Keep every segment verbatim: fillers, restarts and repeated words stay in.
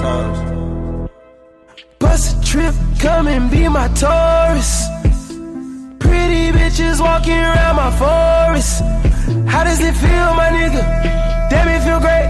times. Bust a trip, come and be my tourist. Pretty bitches walking around my forest. How does it feel, my nigga? Damn, it feel great.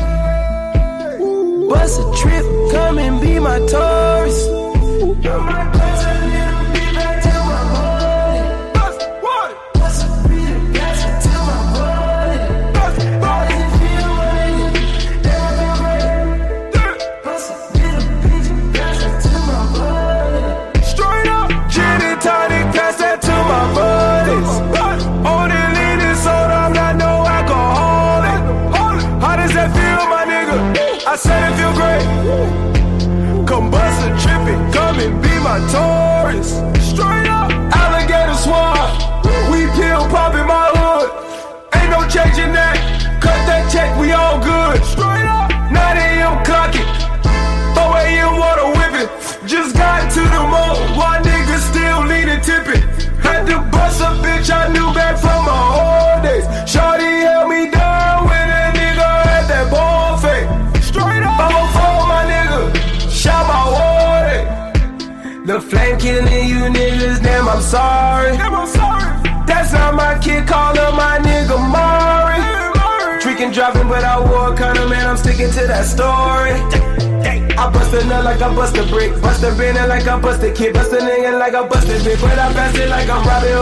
Bust a trip, come and be my tourist. I might bust a little bit back to my body. Bust what? Bust a bit back to my body. Bust how does it feel, my nigga? Damn, it feel great. Bust a little bit back to my body. Straight up, gin and tonic, pass that to my buddies. Only leaning soda, I'm not no alcoholic. How does that feel, my nigga? I said it feel great. Come bust a trippin', come and be my tourist. Straight up, alligator swamp. We pill pop in my hood. Ain't no changing that. Cut that check, we all good. Straight up, nine a.m. clock it. four a.m. water whipping. Just got to the mall. Why niggas still leaning tipping? Had to bust a bitch I knew back from my old days. Shawty held me down when a nigga had that ball fake. Straight up, I'm a phone, my nigga. Shout my water. The flame killing you niggas, damn, I'm sorry. Damn, I'm sorry. That's not my kid, call him my nigga Mari. Trickin' dropping, but I wore a kind of man, I'm sticking to that story. I bust a nut like I bust a brick. Bust a bender like I bust a kid. Bust a nigga like I bust a bitch. But I pass it like I'm Robin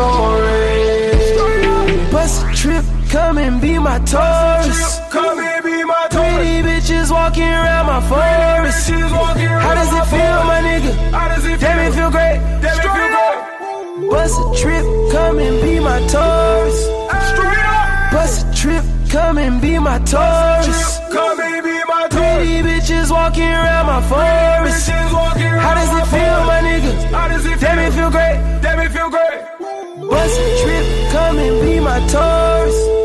Orange. Bust a trip, come and be my tourist. Come and be my tourist. Pretty bitches walking around my forest. How does it feel, my nigga? Damn, it feel great. Damn, it feel great. Bust a trip, come and be my tourist. Bust a trip, come and be my tourist. Come and be my tourist. Pretty bitches walking around my forest. How does it feel, my nigga? Damn, it feel great. Damn, it feel great. Bust a trip, come and be my tourist.